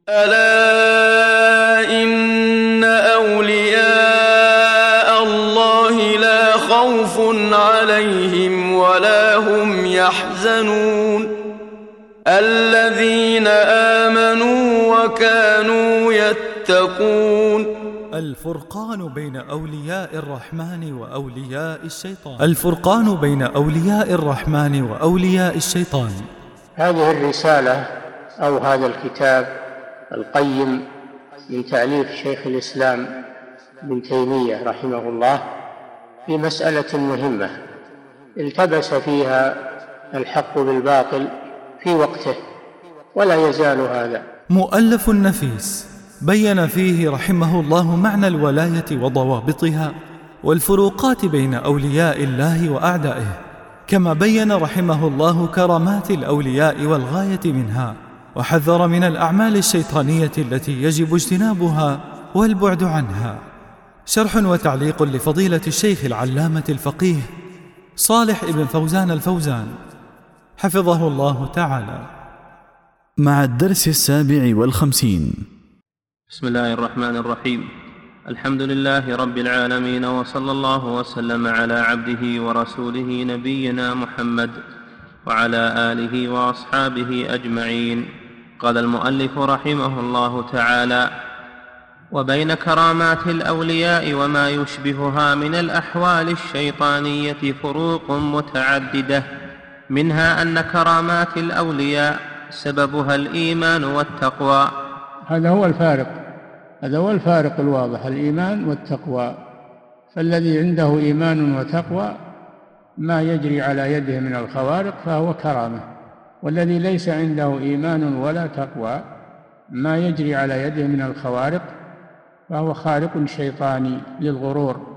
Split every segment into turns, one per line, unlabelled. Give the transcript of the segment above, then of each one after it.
ألا إن أولياء الله لا خوف عليهم ولا هم يحزنون الذين آمنوا وكانوا يتقون.
الفرقان بين أولياء الرحمن وأولياء الشيطان. الفرقان بين أولياء الرحمن وأولياء الشيطان.
هذه الرسالة أو هذا الكتاب القيم من تأليف شيخ الإسلام ابن تيمية رحمه الله في مسألة مهمة التبس فيها الحق بالباطل في وقته ولا يزال هذا.
مؤلف نفيس بين فيه رحمه الله معنى الولاية وضوابطها والفروقات بين أولياء الله وأعدائه، كما بين رحمه الله كرامات الأولياء والغاية منها، وحذر من الأعمال الشيطانية التي يجب اجتنابها والبعد عنها. شرح وتعليق لفضيلة الشيخ العلامة الفقيه صالح ابن فوزان الفوزان حفظه الله تعالى، مع الدرس 57.
بسم الله الرحمن الرحيم. الحمد لله رب العالمين، وصلى الله وسلم على عبده ورسوله نبينا محمد وعلى آله وأصحابه أجمعين. قال المؤلف رحمه الله تعالى: وبين كرامات الأولياء وما يشبهها من الأحوال الشيطانية فروق متعددة، منها أن كرامات الأولياء سببها الإيمان والتقوى.
هذا هو الفارق الواضح، الإيمان والتقوى. فالذي عنده إيمان وتقوى ما يجري على يده من الخوارق فهو كرامة، والذي ليس عنده إيمان ولا تقوى ما يجري على يده من الخوارق فهو خارق شيطاني للغرور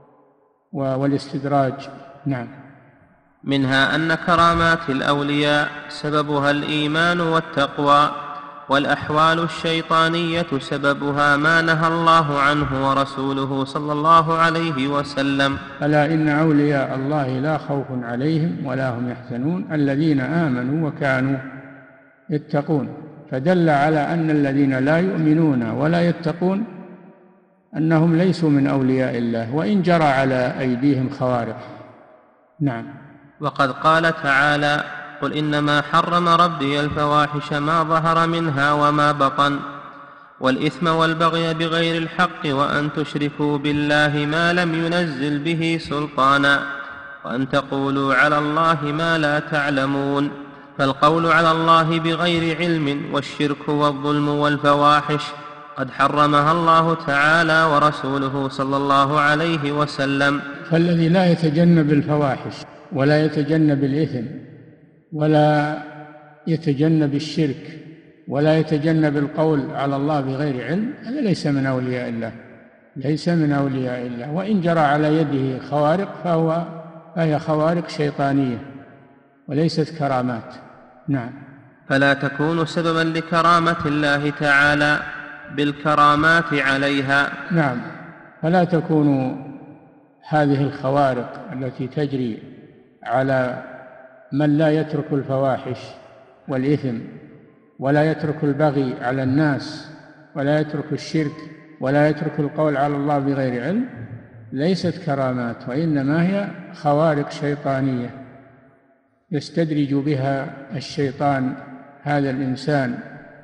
والاستدراج. نعم.
منها أن كرامات الأولياء سببها الإيمان والتقوى، والأحوال الشيطانية سببها ما نهى الله عنه ورسوله صلى الله عليه وسلم.
ألا إن أولياء الله لا خوف عليهم ولا هم يحزنون الذين آمنوا وكانوا يتقون. فدل على أن الذين لا يؤمنون ولا يتقون أنهم ليسوا من أولياء الله، وإن جرى على أيديهم خوارق. نعم.
وقد قال تعالى: قل إنما حرم ربي الفواحش ما ظهر منها وما بطن والإثم والبغي بغير الحق وأن تشركوا بالله ما لم ينزل به سلطانا وأن تقولوا على الله ما لا تعلمون. فالقول على الله بغير علم والشرك والظلم والفواحش قد حرمها الله تعالى ورسوله صلى الله عليه وسلم.
فالذي لا يتجنب الفواحش ولا يتجنب الإثم ولا يتجنب الشرك ولا يتجنب القول على الله بغير علم هذا ليس من أولياء الله، ليس من أولياء الله. وإن جرى على يده خوارق فهي خوارق شيطانية وليست كرامات. نعم.
فلا تكون سببا لكرامة الله تعالى بالكرامات عليها.
نعم. فلا تكون هذه الخوارق التي تجري على من لا يترك الفواحش والإثم ولا يترك البغي على الناس ولا يترك الشرك ولا يترك القول على الله بغير علم ليست كرامات، وإنما هي خوارق شيطانية يستدرج بها الشيطان هذا الإنسان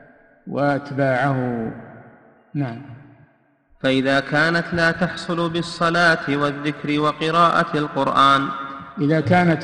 وأتباعه. نعم.
فإذا كانت لا تحصل بالصلاة والذكر وقراءة القرآن،
إذا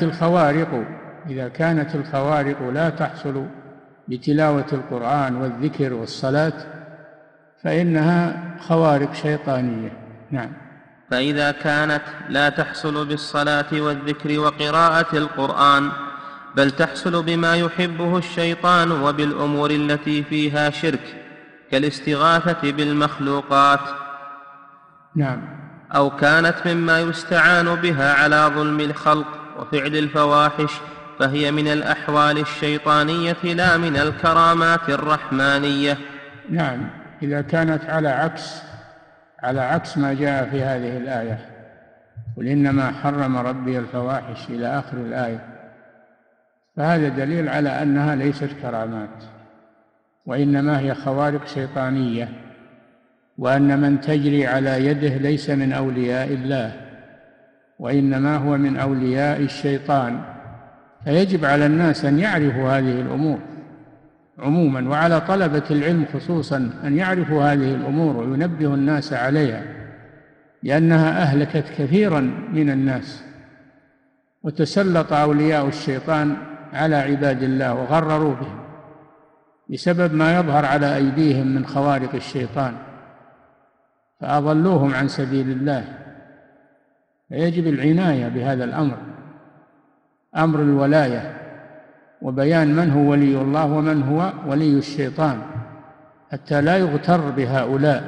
كانت الخوارق لا تحصل بتلاوة القرآن والذكر والصلاة فإنها خوارق شيطانية. نعم.
فإذا كانت لا تحصل بالصلاة والذكر وقراءة القرآن بل تحصل بما يحبه الشيطان وبالأمور التي فيها شرك كالاستغاثة بالمخلوقات،
نعم،
أو كانت مما يستعان بها على ظلم الخلق وفعل الفواحش فهي من الأحوال الشيطانية لا من الكرامات الرحمانية.
نعم. إذا كانت على عكس ما جاء في هذه الآية، قل إنما حرم ربي الفواحش إلى آخر الآية، فهذا دليل على أنها ليست كرامات وإنما هي خوارق شيطانية، وأن من تجري على يده ليس من أولياء الله، وإنما هو من أولياء الشيطان. فيجب على الناس أن يعرفوا هذه الأمور عموما، وعلى طلبة العلم خصوصا أن يعرفوا هذه الأمور وينبهوا الناس عليها، لأنها أهلكت كثيرا من الناس، وتسلط أولياء الشيطان على عباد الله وغرروا بهم بسبب ما يظهر على أيديهم من خوارق الشيطان، فأضلوهم عن سبيل الله. فيجب العناية بهذا الأمر، أمر الولاية، وبيان من هو ولي الله ومن هو ولي الشيطان، حتى لا يغتر بهؤلاء.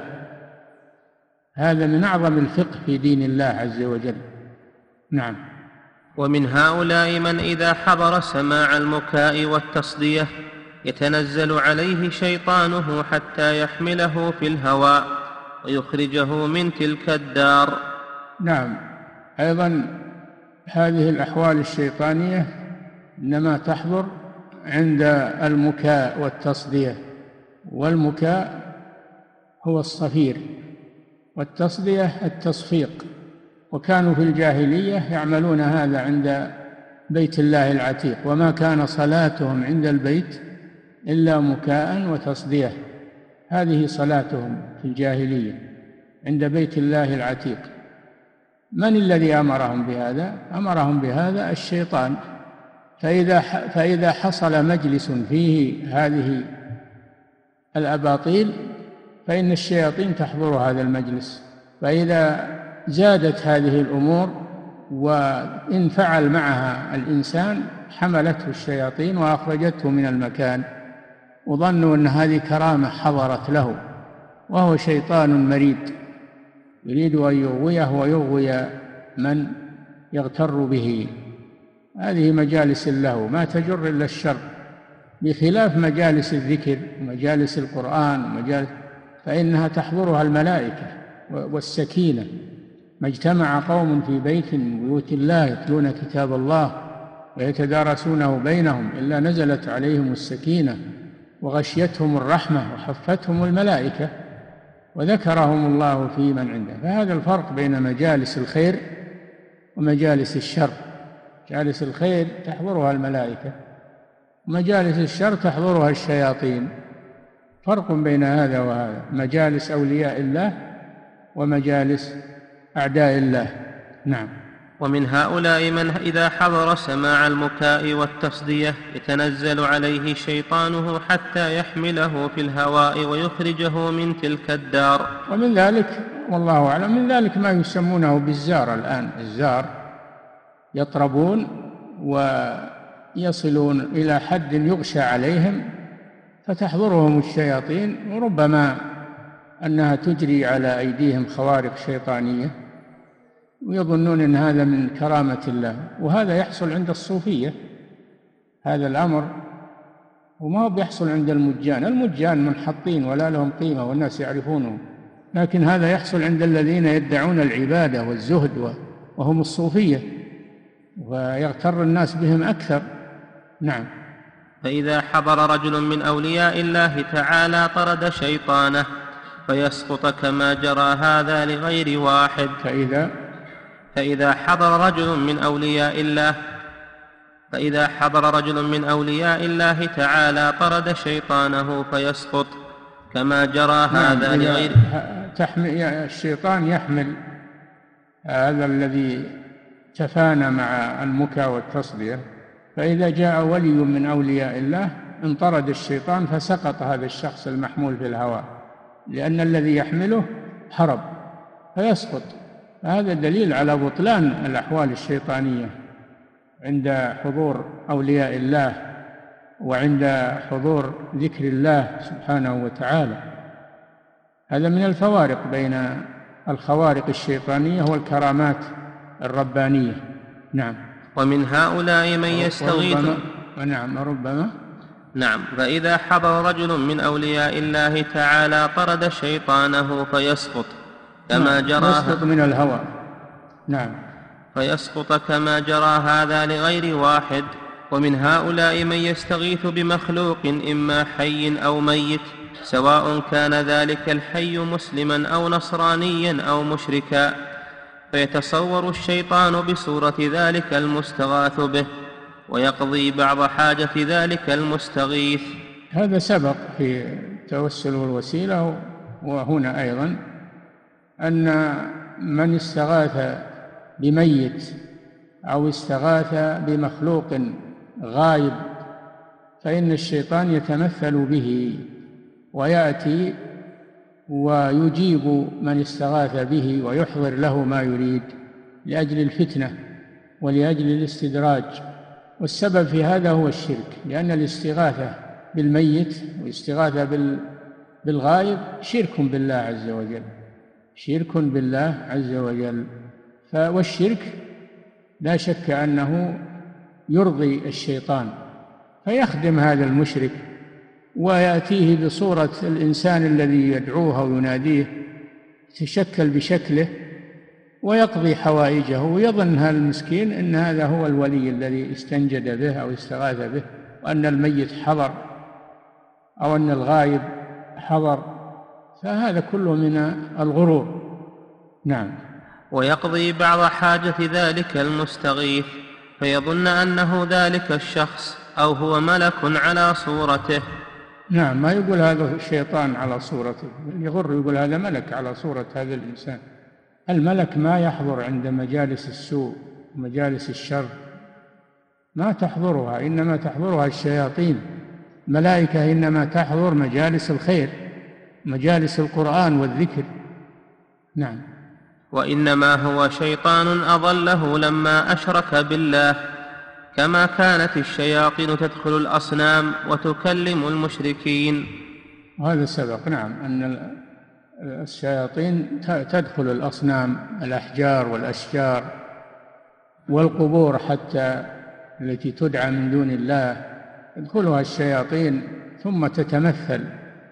هذا من أعظم الفقه في دين الله عز وجل. نعم.
ومن هؤلاء من إذا حضر سماع المكاء والتصدية يتنزل عليه شيطانه حتى يحمله في الهواء ويخرجه من تلك الدار.
نعم. أيضا هذه الأحوال الشيطانية إنما تحضر عند المكاء والتصدية، والمكاء هو الصفير، والتصدية التصفيق، وكانوا في الجاهلية يعملون هذا عند بيت الله العتيق، وما كان صلاتهم عند البيت إلا مكاء وتصدية. هذه صلاتهم في الجاهلية عند بيت الله العتيق. من الذي أمرهم بهذا؟ أمرهم بهذا الشيطان. فإذا حصل مجلس فيه هذه الأباطيل فإن الشياطين تحضر هذا المجلس، فإذا زادت هذه الأمور وإن فعل معها الإنسان حملته الشياطين وأخرجته من المكان، وظنوا أن هذه كرامة حضرت له، وهو شيطان مريد يريد أن يغويه ويغوي من يغتر به. هذه مجالس له ما تجر إلا الشر، بخلاف مجالس الذكر ومجالس القرآن فإنها تحضرها الملائكة والسكينة. ما اجتمع قوم في بيت من بيوت الله يتلون كتاب الله ويتدارسونه بينهم إلا نزلت عليهم السكينة وغشيتهم الرحمة وحفتهم الملائكة وذكرهم الله في من عنده. فهذا الفرق بين مجالس الخير ومجالس الشر. مجالس الخير تحضرها الملائكة، ومجالس الشر تحضرها الشياطين. فرق بين هذا وهذا، مجالس أولياء الله ومجالس أعداء الله. نعم.
ومن هؤلاء من إذا حضر سماع المكاء والتصدية يتنزل عليه شيطانه حتى يحمله في الهواء ويخرجه من تلك الدار.
ومن ذلك والله أعلم، من ذلك ما يسمونه بالزار الآن. الزار يطربون ويصلون إلى حد يغشى عليهم فتحضرهم الشياطين، وربما أنها تجري على أيديهم خوارق شيطانية ويظنون أن هذا من كرامة الله. وهذا يحصل عند الصوفية، هذا الأمر، وما هو بيحصل عند المجان. المجان منحطين ولا لهم قيمة والناس يعرفونهم، لكن هذا يحصل عند الذين يدعون العبادة والزهد وهم الصوفية، ويغتر الناس بهم أكثر. نعم.
فإذا حضر رجل من أولياء الله تعالى طرد شيطانه فيسقط كما جرى هذا لغير واحد. فإذا حضر رجل من أولياء الله تعالى طرد شيطانه فيسقط كما جرى هذا لغير.
الشيطان يحمل هذا الذي تفانى مع المكى والتصدية، فإذا جاء ولي من أولياء الله انطرد الشيطان فسقط هذا الشخص المحمول في الهواء، لأن الذي يحمله هرب فيسقط. هذا دليل على بطلان الأحوال الشيطانية عند حضور أولياء الله وعند حضور ذكر الله سبحانه وتعالى. هذا من الفوارق بين الخوارق الشيطانية والكرامات الربانية. نعم.
ومن هؤلاء من يستغيث.
نعم.
فإذا حضر رجل من أولياء الله تعالى طرد شيطانه فيسقط كما جرى.
يسقط من الهواء. نعم.
فيسقط كما جرى هذا لغير واحد. ومن هؤلاء من يستغيث بمخلوق إما حي أو ميت، سواء كان ذلك الحي مسلما أو نصرانيا أو مشركا، فيتصور الشيطان بصورة ذلك المستغاث به، ويقضي بعض حاجة ذلك المستغيث.
هذا سبق في التوسل والوسيلة، وهنا أيضا أن من استغاث بميت أو استغاث بمخلوق غائب فإن الشيطان يتمثل به ويأتي ويجيب من استغاث به ويحضر له ما يريد لأجل الفتنة ولأجل الاستدراج. والسبب في هذا هو الشرك، لأن الاستغاثة بالميت والاستغاثة بالغائب شرك بالله عز وجل، شرك بالله عز وجل. والشرك لا شك أنه يرضي الشيطان، فيخدم هذا المشرك ويأتيه بصورة الإنسان الذي يدعوه ويناديه، يتشكل بشكله ويقضي حوائجه، ويظن هذا المسكين أن هذا هو الولي الذي استنجد به أو استغاث به، وأن الميت حضر أو أن الغائب حضر، فهذا كله من الغرور. نعم.
ويقضي بعض حاجة ذلك المستغيث، فيظن أنه ذلك الشخص أو هو ملك على صورته.
نعم، ما يقول هذا الشيطان على صورته، يغر يقول هذا ملك على صورة هذا الإنسان. الملك ما يحضر عند مجالس السوء ومجالس الشر، ما تحضرها، إنما تحضرها الشياطين. الملائكة إنما تحضر مجالس الخير، مجالس القرآن والذكر. نعم.
وإنما هو شيطان أضله لما أشرك بالله، كما كانت الشياطين تدخل الأصنام وتكلم المشركين.
وهذا سبق، نعم، أن الشياطين تدخل الأصنام، الأحجار والأشجار والقبور حتى التي تدعى من دون الله، تدخلها الشياطين ثم تتمثل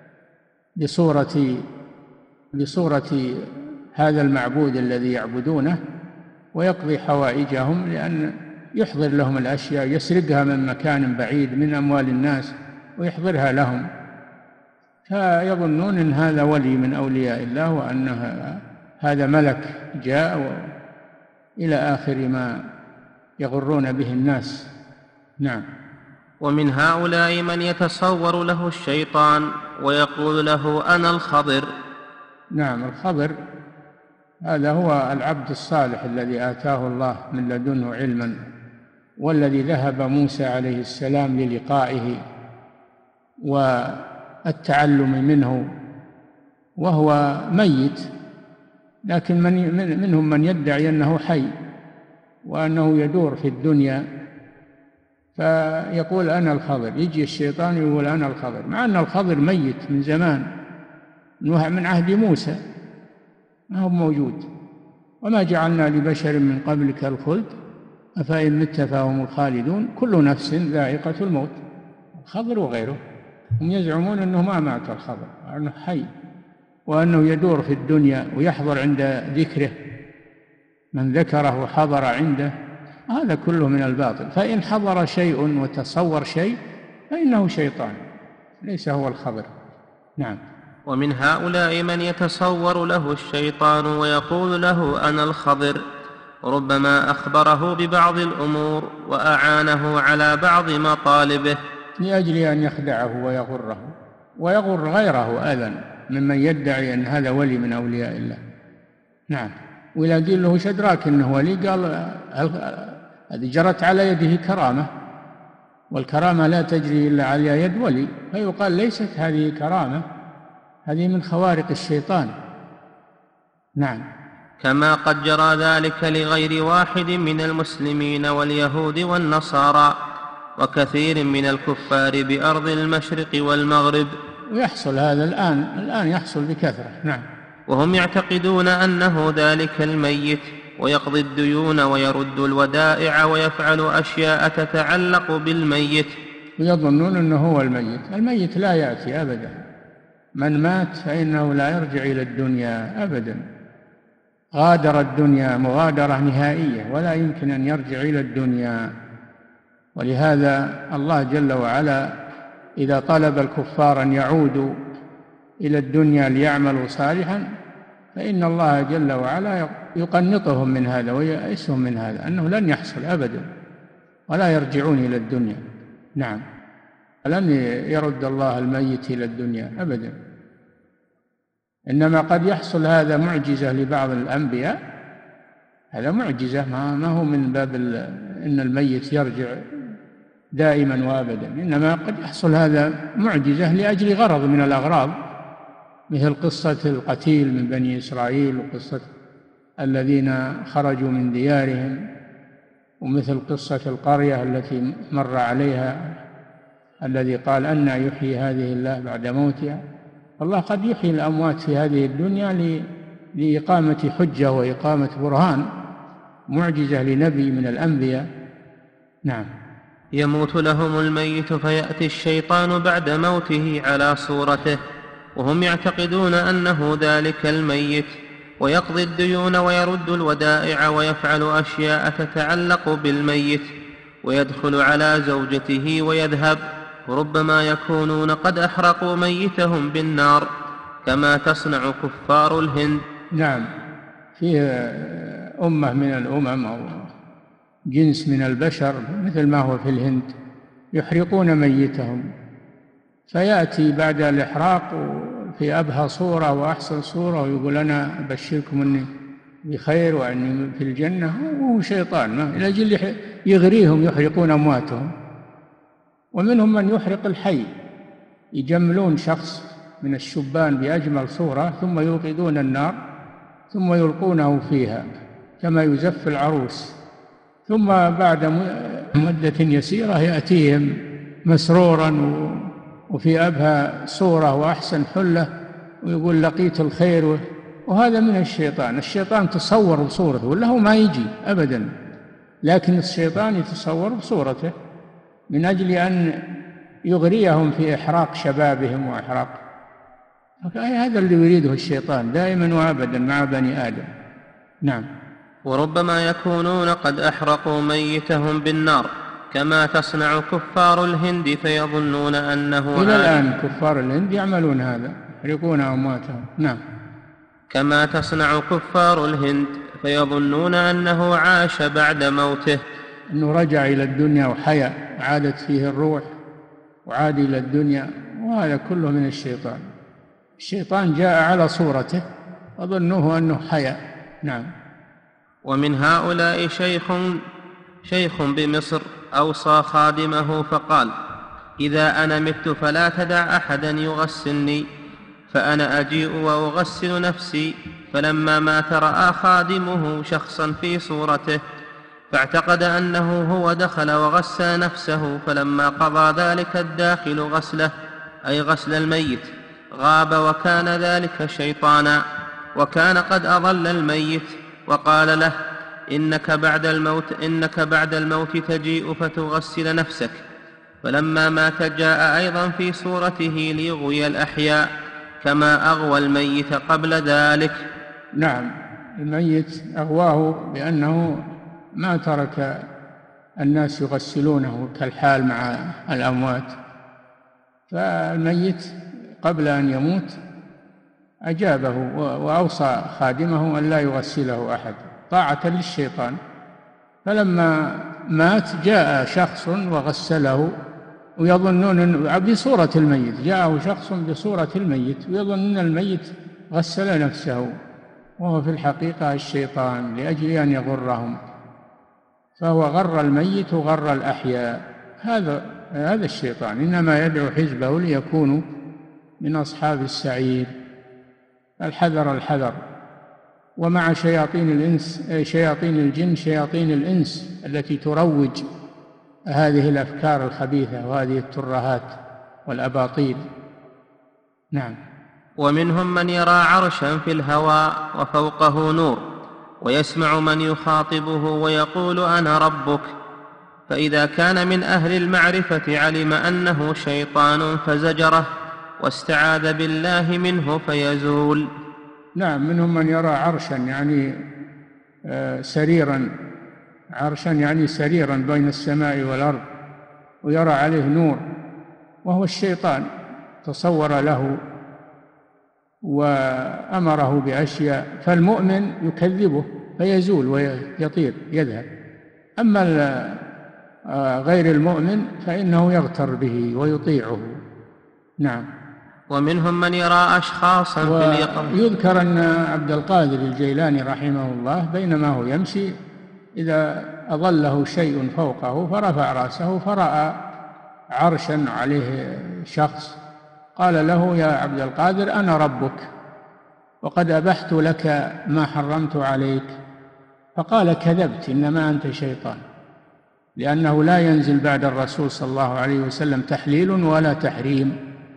بصورة هذا المعبود الذي يعبدونه، ويقضي حوائجهم، لأن يحضر لهم الأشياء، يسرقها من مكان بعيد من أموال الناس ويحضرها لهم، فيظنون أن هذا ولي من أولياء الله، وأن هذا ملك جاء، إلى آخر ما يغرون به الناس. نعم.
ومن هؤلاء من يتصور له الشيطان ويقول له أنا الخضر.
نعم، الخضر هذا هو العبد الصالح الذي آتاه الله من لدنه علما، والذي ذهب موسى عليه السلام للقائه والتعلم منه وهو ميت، لكن منهم من يدعي أنه حي وأنه يدور في الدنيا، فيقول أنا الخضر. يجي الشيطان يقول أنا الخضر، مع أن الخضر ميت من زمان، من عهد موسى، ما هو موجود. وما جعلنا لبشر من قبلك الخلد أفإن مت فهم الخالدون كل نفس ذائقة الموت. الخضر وغيره هم يزعمون أنه ما مات الخضر، أنه حي، وأنه يدور في الدنيا ويحضر عند ذكره، من ذكره حضر عنده. هذا كله من الباطل. فإن حضر شيء وتصور شيء فإنه شيطان، ليس هو الخضر. نعم.
ومن هؤلاء من يتصور له الشيطان ويقول له أنا الخضر، ربما أخبره ببعض الأمور وأعانه على بعض مطالبه،
لأجل أن يخدعه ويغره ويغر غيره أيضا ممن يدعي أن هذا ولي من أولياء الله. نعم. وإذا قيل له شدراك إنه ولي، قال هذه جرت على يده كرامة، والكرامة لا تجري إلا على يد ولي، فيقال ليست هذه كرامة، هذه من خوارق الشيطان. نعم.
كما قد جرى ذلك لغير واحد من المسلمين واليهود والنصارى وكثير من الكفار بأرض المشرق والمغرب.
ويحصل هذا الآن يحصل بكثرة. نعم.
وهم يعتقدون أنه ذلك الميت، ويقضي الديون ويرد الودائع ويفعل أشياء تتعلق بالميت،
ويظنون أنه هو الميت. الميت لا يأتي أبدا، من مات فإنه لا يرجع إلى الدنيا أبدا، غادر الدنيا مغادرة نهائية، ولا يمكن أن يرجع إلى الدنيا. ولهذا الله جل وعلا إذا طلب الكفار أن يعودوا إلى الدنيا ليعملوا صالحا فإن الله جل وعلا يقنطهم من هذا ويئسهم من هذا، أنه لن يحصل أبدا ولا يرجعون إلى الدنيا. نعم، لن يرد الله الميت إلى الدنيا أبدا، إنما قد يحصل هذا معجزة لبعض الأنبياء، هذا معجزة، ما هو من باب إن الميت يرجع دائما وأبدا، إنما قد يحصل هذا معجزة لأجل غرض من الأغراض، مثل قصة القتيل من بني إسرائيل، وقصة الذين خرجوا من ديارهم، ومثل قصة القرية التي مر عليها الذي قال أنى يحيي هذه الله بعد موتها. الله قد يحيي الأموات في هذه الدنيا لإقامة حجة وإقامة برهان، معجزة لنبي من الأنبياء. نعم.
يموت لهم الميت فيأتي الشيطان بعد موته على صورته، وهم يعتقدون أنه ذلك الميت، ويقضي الديون ويرد الودائع ويفعل أشياء تتعلق بالميت، ويدخل على زوجته ويذهب، وربما يكونون قد أحرقوا ميتهم بالنار كما تصنع كفار الهند.
نعم، فيه أمة من الأمم أو جنس من البشر مثل ما هو في الهند يحرقون ميتهم، فيأتي بعد الإحراق في أبهى صورة وأحسن صورة ويقول أنا أبشركم أني بخير وأني في الجنة، وهو شيطان إلى أجل يغريهم يحرقون أمواتهم. ومنهم من يحرق الحي، يجملون شخص من الشبان بأجمل صورة ثم يوقدون النار ثم يلقونه فيها كما يزف العروس، ثم بعد مدة يسيرة يأتيهم مسرورا وفي أبهى صورة وأحسن حلة ويقول لقيت الخير، وهذا من الشيطان. الشيطان تصور بصورته ولا هو ما يجي أبدا، لكن الشيطان يتصور بصورته من أجل أن يغريهم في إحراق شبابهم وإحراق. هذا اللي يريده الشيطان دائما وأبدا مع بني آدم. نعم.
وربما يكونون قد أحرقوا ميتهم بالنار كما تصنع كفار الهند فيظنون أنه
إلى الآن كفار الهند يعملون هذا، يحرقون أمواتهم. نعم.
كما تصنع كفار الهند فيظنون أنه عاش بعد موته،
أنه رجع إلى الدنيا وحيا، عادت فيه الروح وعاد إلى الدنيا، وهذا كله من الشيطان. الشيطان جاء على صورته وظنوه أنه حيا. نعم.
ومن هؤلاء شيخ بمصر أوصى خادمه فقال: إذا أنا مت فلا تدع أحدا يغسلني، فأنا أجيء وأغسل نفسي. فلما مات رأى خادمه شخصا في صورته فاعتقد أنه هو، دخل وغسل نفسه، فلما قضى ذلك الداخل غسله أي غسل الميت غاب، وكان ذلك شيطانا، وكان قد أضل الميت، وقال له: إنك بعد الموت تجيء فتغسل نفسك. فلما مات جاء أيضا في صورته ليغوي الأحياء كما أغوى الميت قبل ذلك.
نعم، الميت أغواه بأنه ما ترك الناس يغسلونه كالحال مع الأموات، فالميت قبل أن يموت أجابه وأوصى خادمه أن لا يغسله أحد طاعة للشيطان. فلما مات جاء شخص وغسله ويظنون بصورة الميت، جاءه شخص بصورة الميت ويظنون الميت غسل نفسه، وهو في الحقيقة الشيطان لأجل أن يغرهم، فهو غر الميت وغر الأحياء. هذا الشيطان إنما يدعو حزبه ليكونوا من أصحاب السعير. الحذر الحذر. ومع شياطين الجن شياطين الإنس التي تروج هذه الأفكار الخبيثة وهذه الترهات والأباطيل. نعم.
ومنهم من يرى عرشا في الهواء وفوقه نور، ويسمع من يخاطبه ويقول أنا ربك، فإذا كان من أهل المعرفة علم أنه شيطان فزجره واستعاذ بالله منه فيزول.
نعم، منهم من يرى عرشا يعني سريرا، عرشا يعني سريرا بين السماء والأرض، ويرى عليه نور، وهو الشيطان تصور له وأمره بأشياء، فالمؤمن يكذبه فيزول ويطير يذهب. أما غير المؤمن فإنه يغتر به ويطيعه. نعم.
ومنهم من يرى أشخاصا في اليقظة.
يذكر أن عبد القادر الجيلاني رحمه الله بينما هو يمشي إذا أظله شيء فوقه فرفع رأسه فرأى عرشا عليه شخص، قال له: يا عبد القادر أنا ربك وقد أبحت لك ما حرمت عليك. فقال: كذبت، إنما أنت شيطان، لأنه لا ينزل بعد الرسول صلى الله عليه وسلم تحليل ولا تحريم،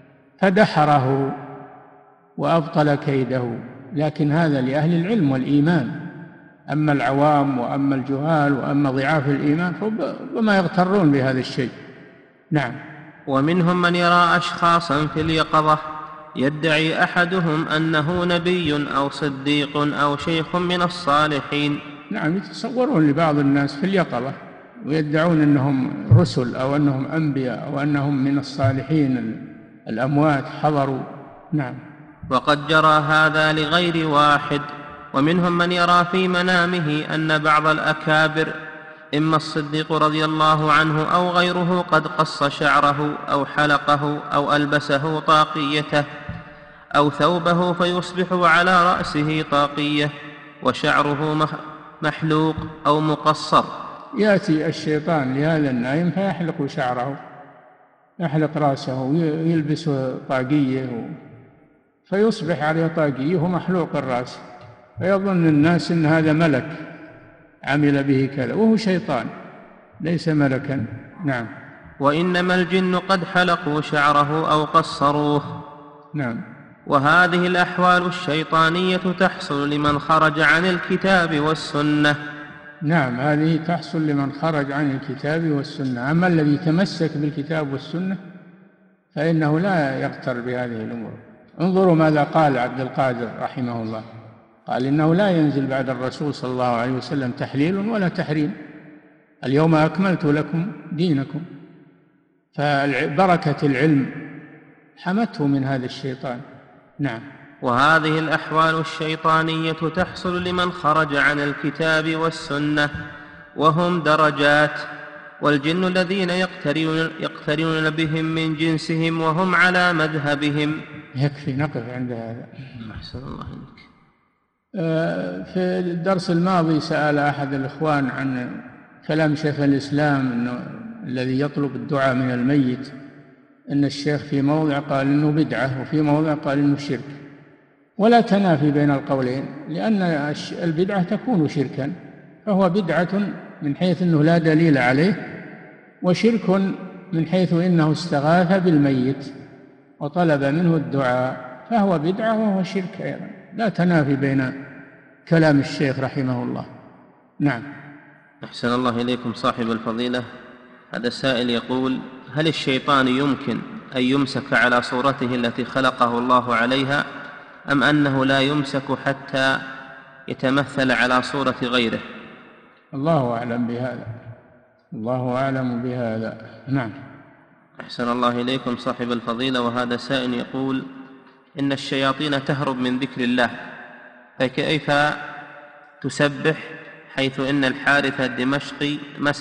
فدحره وأبطل كيده. لكن هذا لأهل العلم والإيمان، أما العوام وأما الجهال وأما ضعاف الإيمان فما يغترون بهذا الشيء. نعم.
ومنهم من يرى أشخاصا في اليقظة يدعي أحدهم أنه نبي أو صديق أو شيخ من الصالحين.
نعم، يتصورون لبعض الناس في اليقظة ويدعون أنهم رسل أو أنهم أنبياء أو أنهم من الصالحين الأموات حضروا. نعم.
وقد جرى هذا لغير واحد. ومنهم من يرى في منامه أن بعض الأكابر إما الصديق رضي الله عنه أو غيره قد قص شعره أو حلقه أو ألبسه طاقيته أو ثوبه، فيصبح على رأسه طاقية وشعره محلوق أو مقصر.
يأتي الشيطان لهذا النائم فيحلق شعره، يحلق رأسه ويلبس طاقية، فيصبح عليه طاقية ومحلوق الرأس، فيظن الناس أن هذا ملك عمل به كذا، وهو شيطان ليس ملكا. نعم.
وإنما الجن قد حلقوا شعره أو قصروه.
نعم.
وهذه الأحوال الشيطانية تحصل لمن خرج عن الكتاب والسنة.
نعم، هذه تحصل لمن خرج عن الكتاب والسنة. أما الذي تمسك بالكتاب والسنة فإنه لا يغتر بهذه الأمور. انظروا ماذا قال عبد القادر رحمه الله، قال: إنه لا ينزل بعد الرسول صلى الله عليه وسلم تحليل ولا تحريم، اليوم أكملت لكم دينكم. فبركة العلم حمته من هذا الشيطان. نعم.
وهذه الأحوال الشيطانية تحصل لمن خرج عن الكتاب والسنة، وهم درجات، والجن الذين يقترنون بهم من جنسهم وهم على مذهبهم.
يكفي نقف عند هذا.
أحسن الله إليك.
في الدرس الماضي سأل أحد الإخوان عن كلام شيخ الإسلام إنه الذي يطلب الدعاء من الميت، إن الشيخ في موضع قال إنه بدعة وفي موضع قال إنه شرك، ولا تنافي بين القولين، لأن البدعة تكون شركا، فهو بدعة من حيث أنه لا دليل عليه، وشرك من حيث إنه استغاث بالميت وطلب منه الدعاء، فهو بدعة وهو شرك أيضا، لا تنافي بين كلام الشيخ رحمه الله. نعم.
أحسن الله إليكم صاحب الفضيلة. هذا السائل يقول: هل الشيطان يمكن أن يمسك على صورته التي خلقه الله عليها، أم أنه لا يمسك حتى يتمثل على صورة غيره؟
الله أعلم بهذا، الله أعلم بهذا. نعم.
أحسن الله إليكم صاحب الفضيلة. وهذا سائل يقول: إن الشياطين تهرب من ذكر الله، فكيف تسبح، حيث إن الحارث الدمشقي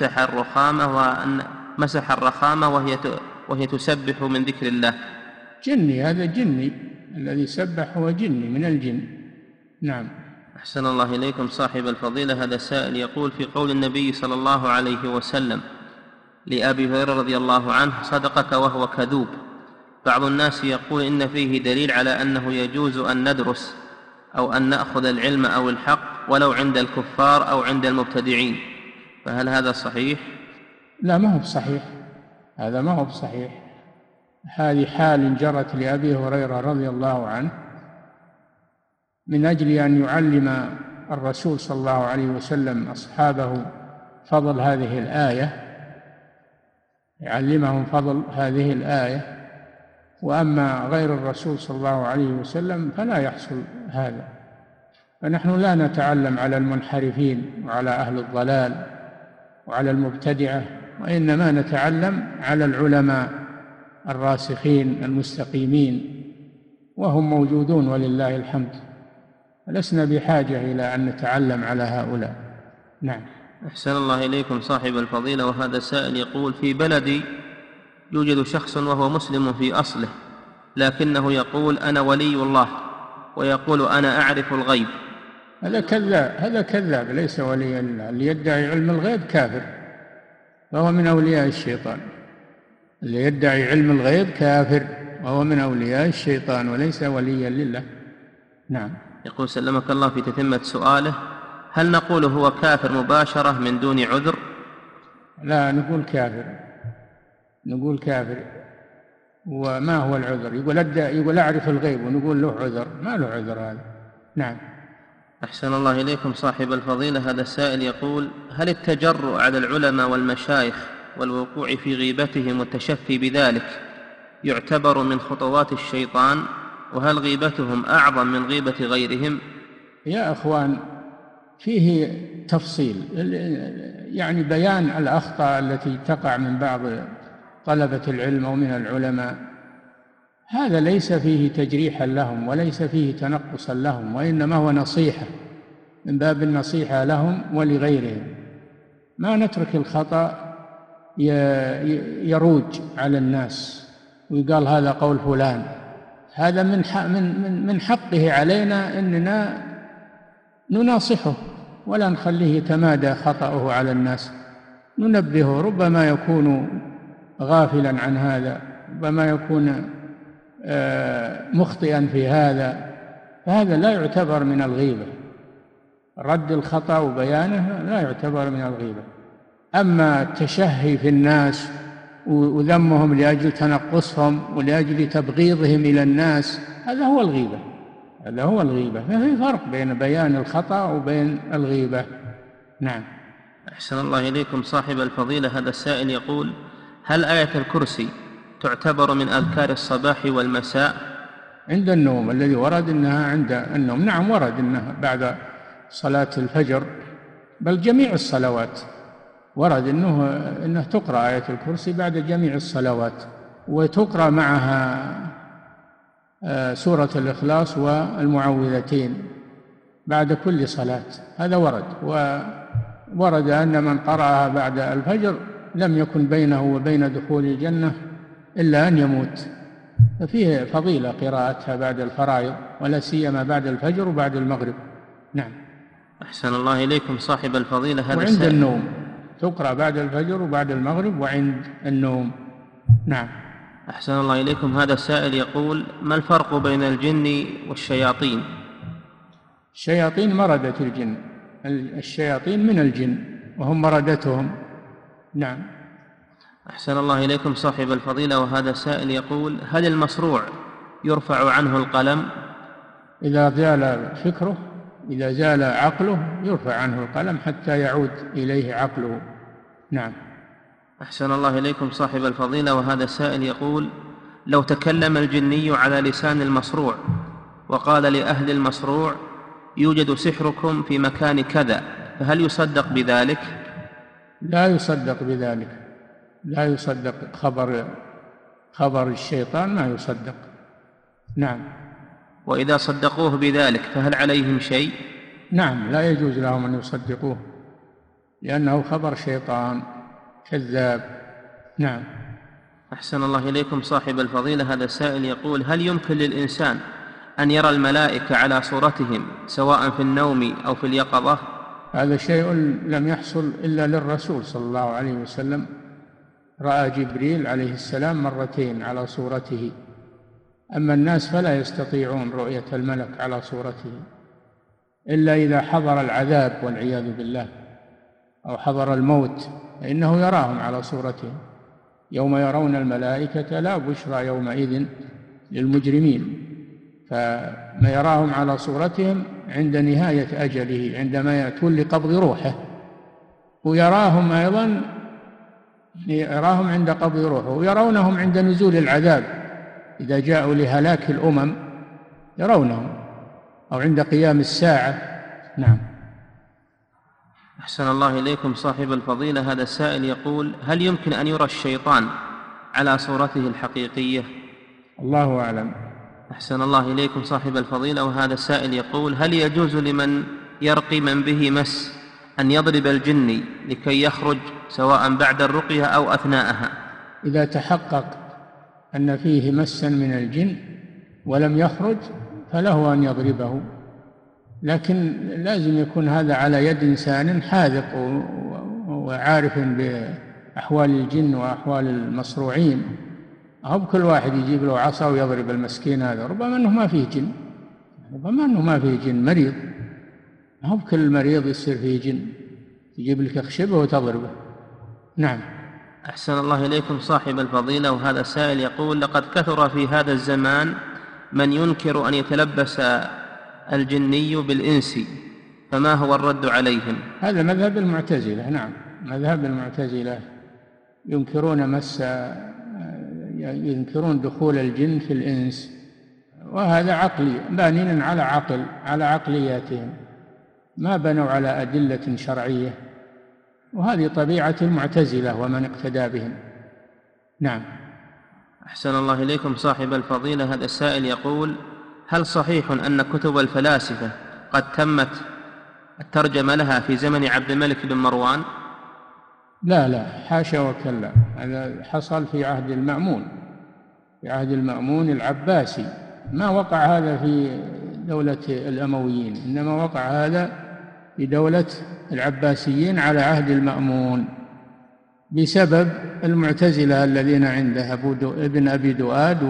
مسح الرخامة وهي تسبح من ذكر الله؟
جني، هذا جني، الذي سبح هو جني من الجن. نعم.
أحسن الله إليكم صاحب الفضيلة. هذا السائل يقول: في قول النبي صلى الله عليه وسلم لأبي هريرة رضي الله عنه: صدقك وهو كذوب، بعض الناس يقول إن فيه دليل على أنه يجوز أن ندرس أو أن نأخذ العلم أو الحق ولو عند الكفار أو عند المبتدعين، فهل هذا صحيح؟
لا، ما هو بصحيح، هذا ما هو بصحيح. هذه حال جرت لأبي هريرة رضي الله عنه من أجل أن يعلم الرسول صلى الله عليه وسلم أصحابه فضل هذه الآية، يعلمهم فضل هذه الآية. وأما غير الرسول صلى الله عليه وسلم فلا يحصل هذا. فنحن لا نتعلم على المنحرفين وعلى أهل الضلال وعلى المبتدعة، وإنما نتعلم على العلماء الراسخين المستقيمين، وهم موجودون ولله الحمد، لسنا بحاجة إلى أن نتعلم على هؤلاء. نعم.
أحسن الله إليكم صاحب الفضيلة. وهذا السائل يقول: في بلدي يوجد شخص وهو مسلم في أصله، لكنه يقول أنا ولي الله، ويقول أنا أعرف الغيب.
هذا كذاب، ليس ولي الله. اللي يدعي علم الغيب كافر، وهو من أولياء الشيطان. اللي يدعي علم الغيب كافر، وهو من أولياء الشيطان وليس وليا لله. نعم.
يقول سلمك الله في تتمة سؤاله: هل نقول هو كافر مباشرة من دون عذر؟
لا، نقول كافر. وما هو العذر؟ يقول أعرف الغيب ونقول له عذر؟ ما له عذر هذا. نعم.
أحسن الله إليكم صاحب الفضيلة. هذا السائل يقول: هل التجرؤ على العلماء والمشايخ والوقوع في غيبتهم والتشفي بذلك يعتبر من خطوات الشيطان؟ وهل غيبتهم أعظم من غيبة غيرهم؟
يا أخوان، فيه تفصيل، يعني بيان الأخطاء التي تقع من بعض طلبة العلم ومن العلماء، هذا ليس فيه تجريحا لهم وليس فيه تنقصا لهم، وإنما هو نصيحة من باب النصيحة لهم ولغيرهم. ما نترك الخطأ يروج على الناس ويقال هذا قول فلان. هذا من حقه علينا أننا نناصحه ولا نخليه يتمادى خطأه على الناس، ننبهه. ربما يكون غافلا عن هذا، ربما يكون مخطئا في هذا، فهذا لا يعتبر من الغيبة. رد الخطأ وبيانه لا يعتبر من الغيبة. أما التشهي في الناس وذمهم لأجل تنقصهم ولأجل تبغيضهم إلى الناس، هذا هو الغيبة. ففي فرق بين بيان الخطأ وبين الغيبة. نعم.
أحسن الله إليكم صاحب الفضيلة. هذا السائل يقول: هل آية الكرسي تعتبر من أذكار الصباح والمساء؟
عند النوم، الذي ورد أنها عند النوم. نعم، ورد أنها بعد صلاة الفجر، بل جميع الصلوات ورد أنه تقرأ آية الكرسي بعد جميع الصلوات، وتقرأ معها سورة الإخلاص والمعوذتين بعد كل صلاة. هذا ورد. وورد أن من قرأها بعد الفجر لم يكن بينه وبين دخول الجنة إلا أن يموت. ففيه فضيلة قراءتها بعد الفرائض، ولا سيما بعد الفجر وبعد المغرب. نعم.
أحسن الله إليكم صاحب الفضيلة. هذا
وعند النوم تقرأ بعد الفجر وبعد المغرب وعند النوم. نعم.
أحسن الله إليكم. هذا السائل يقول: ما الفرق بين الجن والشياطين؟
الشياطين مردة الجن، الشياطين من الجن وهم مردتهم. نعم.
أحسن الله إليكم صاحب الفضيلة. وهذا السائل يقول: هل المصروع يرفع عنه القلم؟
إذا زال فكره، إذا زال عقله، يرفع عنه القلم حتى يعود إليه عقله. نعم.
أحسن الله إليكم صاحب الفضيلة. وهذا السائل يقول: لو تكلم الجني على لسان المصروع وقال لأهل المصروع يوجد سحركم في مكان كذا، فهل يصدق بذلك؟
لا يصدق بذلك، لا يصدق. خبر الشيطان ما يصدق. نعم.
وإذا صدقوه بذلك فهل عليهم شيء؟
نعم، لا يجوز لهم أن يصدقوه، لأنه خبر شيطان كذاب. نعم.
أحسن الله إليكم صاحب الفضيلة. هذا السائل يقول: هل يمكن للإنسان أن يرى الملائكة على صورتهم سواء في النوم أو في اليقظة؟
هذا شيء لم يحصل إلا للرسول صلى الله عليه وسلم. رأى جبريل عليه السلام مرتين على صورته، أما الناس فلا يستطيعون رؤية الملك على صورته إلا إذا حضر العذاب والعياذ بالله، أو حضر الموت، فإنه يراهم على صورتهم. يوم يرون الملائكة لا بشرى يومئذ للمجرمين. فما يراهم على صورتهم عند نهاية أجله، عندما يأتون لقبض روحه، ويراهم أيضا عند قبض روحه، ويرونهم عند نزول العذاب إذا جاءوا لهلاك الأمم، يرونهم، أو عند قيام الساعة. نعم.
أحسن الله إليكم صاحب الفضيلة. هذا السائل يقول: هل يمكن أن يرى الشيطان على صورته الحقيقية؟
الله أعلم.
أحسن الله إليكم صاحب الفضيلة. وهذا السائل يقول: هل يجوز لمن يرقي من به مس أن يضرب الجني لكي يخرج، سواء بعد الرقية أو أثناءها؟
إذا تحقق أن فيه مسا من الجن ولم يخرج فله أن يضربه، لكن لازم يكون هذا على يد إنسان حاذق وعارف بأحوال الجن وأحوال المصروعين. أو بكل واحد يجيب له عصا ويضرب المسكين هذا، ربما أنه ما فيه جن، ربما أنه ما فيه جن، مريض. أو بكل مريض يصير فيه جن تجيب لك خشبه وتضربه. نعم.
أحسن الله إليكم صاحب الفضيلة. وهذا السائل يقول: لقد كثر في هذا الزمان من ينكر أن يتلبس الجني بالإنس، فما هو الرد عليهم؟
هذا مذهب المعتزلة. نعم، مذهب المعتزلة ينكرون دخول الجن في الإنس، وهذا عقلي، بانين على عقلياتهم، ما بنوا على أدلة شرعية، وهذه طبيعة المعتزلة ومن اقتدى بهم. نعم.
أحسن الله إليكم صاحب الفضيلة. هذا السائل يقول: هل صحيح أن كتب الفلاسفة قد تمت الترجمة لها في زمن عبد الملك بن مروان؟
لا، حاشا وكلا، هذا حصل في عهد المأمون، في عهد المأمون العباسي. ما وقع هذا في دولة الأمويين، إنما وقع هذا في دولة العباسيين على عهد المأمون، بسبب المعتزلة الذين عنده ابن أبي دؤاد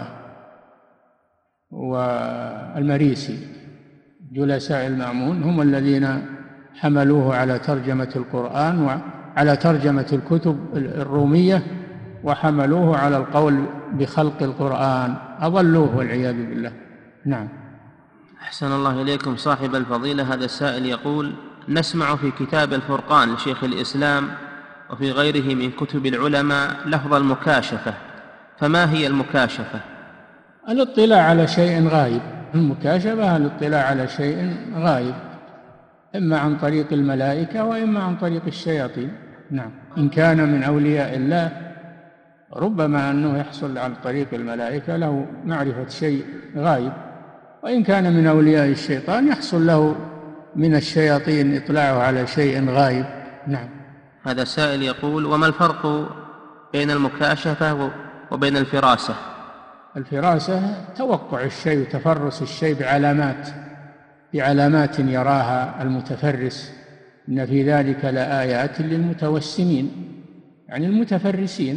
والمريسي، جلساء المأمون هم الذين حملوه على ترجمة القرآن وعلى ترجمة الكتب الرومية، وحملوه على القول بخلق القرآن، أضلوه والعياذ بالله. نعم.
أحسن الله إليكم صاحب الفضيلة. هذا السائل يقول: نسمع في كتاب الفرقان لشيخ الإسلام وفي غيره من كتب العلماء لفظ المكاشفة، فما هي المكاشفة؟
الاطلاع على شيء غايب. المكاشفة الاطلاع على شيء غايب، إما عن طريق الملائكة وإما عن طريق الشياطين. نعم. إن كان من أولياء الله ربما أنه يحصل عن طريق الملائكة له معرفة شيء غايب، وإن كان من أولياء الشيطان يحصل له من الشياطين إطلاعه على شيء غايب. نعم.
هذا السائل يقول: وما الفرق بين المكاشفة وبين الفراسة؟
الفراسة توقع الشيء وتفرس الشيء بعلامات يراها المتفرس، إن في ذلك لآيات للمتوسمين، يعني المتفرسين،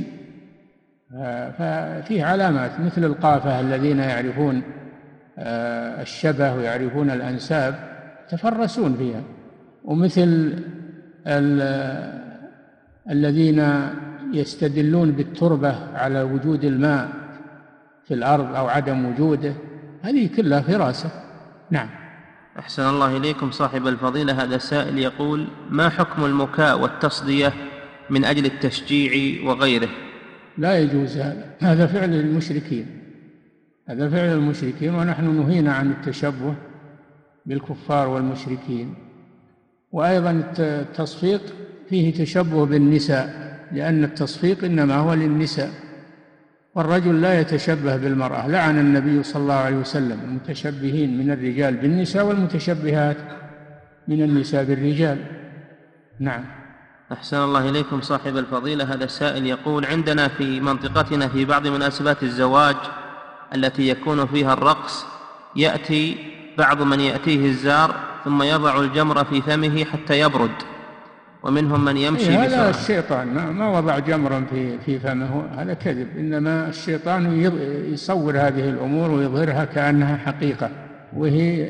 ففيه علامات مثل القافة الذين يعرفون الشبه ويعرفون الأنساب تفرسون فيها، ومثل الذين يستدلون بالتربة على وجود الماء في الأرض أو عدم وجوده، هذه كلها فراسة. نعم.
أحسن الله إليكم صاحب الفضيلة. هذا السائل يقول: ما حكم المكاء والتصدية من أجل التشجيع وغيره؟
لا يجوز هذا فعل المشركين، هذا فعل المشركين، ونحن نهينا عن التشبه بالكفار والمشركين. وأيضا التصفيق فيه تشبه بالنساء، لأن التصفيق إنما هو للنساء، والرجل لا يتشبه بالمرأة. لعن النبي صلى الله عليه وسلم المتشبهين من الرجال بالنساء والمتشبهات من النساء بالرجال. نعم.
أحسن الله إليكم صاحب الفضيلة. هذا السائل يقول: عندنا في منطقتنا في بعض مناسبات الزواج التي يكون فيها الرقص يأتي بعض من يأتيه الزار ثم يضع الجمر في فمه حتى يبرد، ومنهم من يمشي بسرعة.
هذا الشيطان ما وضع جمرا في فمه، هذا كذب، إنما الشيطان يصور هذه الأمور ويظهرها كأنها حقيقة، وهي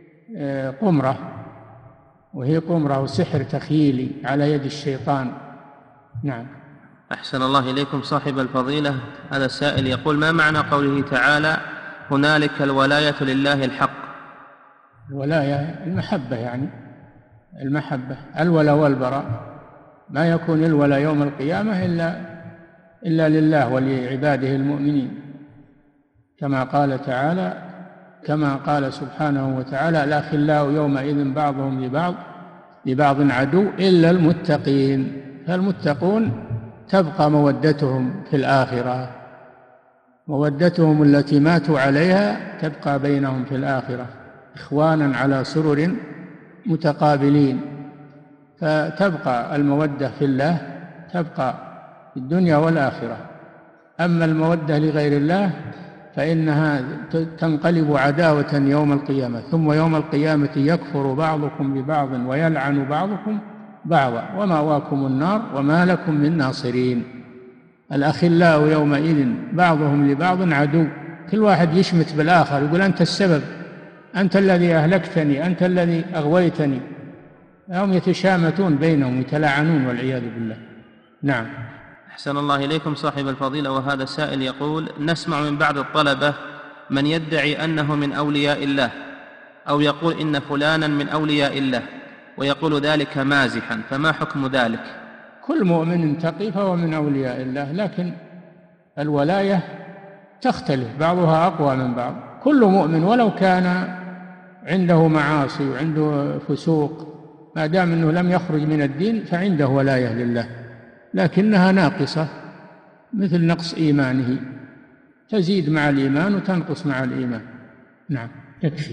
قمرة وسحر تخيلي على يد الشيطان. نعم.
أحسن الله إليكم صاحب الفضيلة. هذا السائل يقول: ما معنى قوله تعالى: هنالك الولاية لله الحق؟
الولاية المحبة، يعني المحبة، الولاء والبراء، ما يكون الولاء يوم القيامة إلا لله ولعباده المؤمنين، كما قال سبحانه وتعالى: الأخلاء يومئذ بعضهم لبعض لبعض عدو إلا المتقين. فالمتقون تبقى مودتهم في الآخرة، مودتهم التي ماتوا عليها تبقى بينهم في الآخرة إخوانا على سرر متقابلين. فتبقى المودة في الله تبقى في الدنيا والآخرة. أما المودة لغير الله فإنها تنقلب عداوة يوم القيامة، ثم يوم القيامة يكفر بعضكم ببعض ويلعن بعضكم بعضا ومأواكم النار وما لكم من ناصرين. الأخلاء يومئذ بعضهم لبعض عدو، كل واحد يشمت بالآخر، يقول أنت السبب، أنت الذي أهلكتني، أنت الذي أغويتني. هم يتشامتون بينهم يتلاعنون والعياذ بالله. نعم.
أحسن الله إليكم صاحب الفضيلة. وهذا سائل يقول: نسمع من بعض الطلبة من يدعي أنه من أولياء الله، أو يقول إن فلانا من أولياء الله، ويقول ذلك مازحا، فما حكم ذلك؟
كل مؤمن تقي فهو من أولياء الله، لكن الولاية تختلف، بعضها أقوى من بعض. كل مؤمن ولو كان عنده معاصي وعنده فسوق، ما دام أنه لم يخرج من الدين فعنده ولاية لله، لكنها ناقصة مثل نقص إيمانه، تزيد مع الإيمان وتنقص مع الإيمان. نعم، يكفي.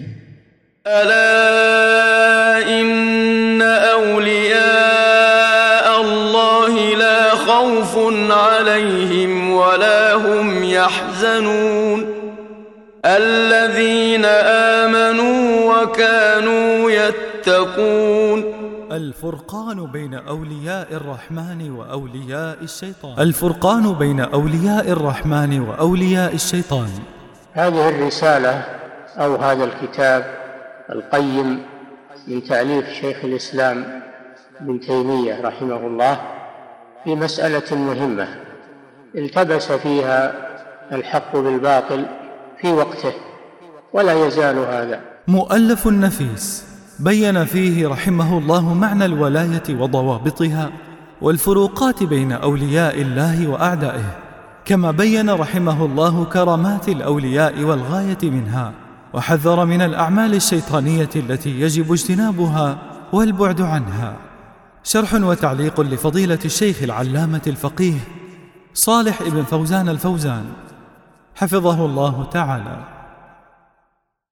ألا إن أولياء الله لا خوف عليهم ولا هم يحزنون الذين آمنوا وكانوا يتقون.
الفرقان بين أولياء الرحمن وأولياء الشيطان. الفرقان بين أولياء الرحمن وأولياء الشيطان.
هذه الرسالة أو هذا الكتاب القيم من تأليف شيخ الإسلام ابن تيمية رحمه الله في مسألة مهمة التبس فيها الحق بالباطل في وقته، ولا يزال هذا.
مؤلف نفيس بين فيه رحمه الله معنى الولاية وضوابطها والفروقات بين أولياء الله وأعدائه، كما بين رحمه الله كرامات الأولياء والغاية منها، وحذر من الأعمال الشيطانية التي يجب اجتنابها والبعد عنها. شرح وتعليق لفضيلة الشيخ العلامة الفقيه صالح ابن فوزان الفوزان حفظه الله تعالى.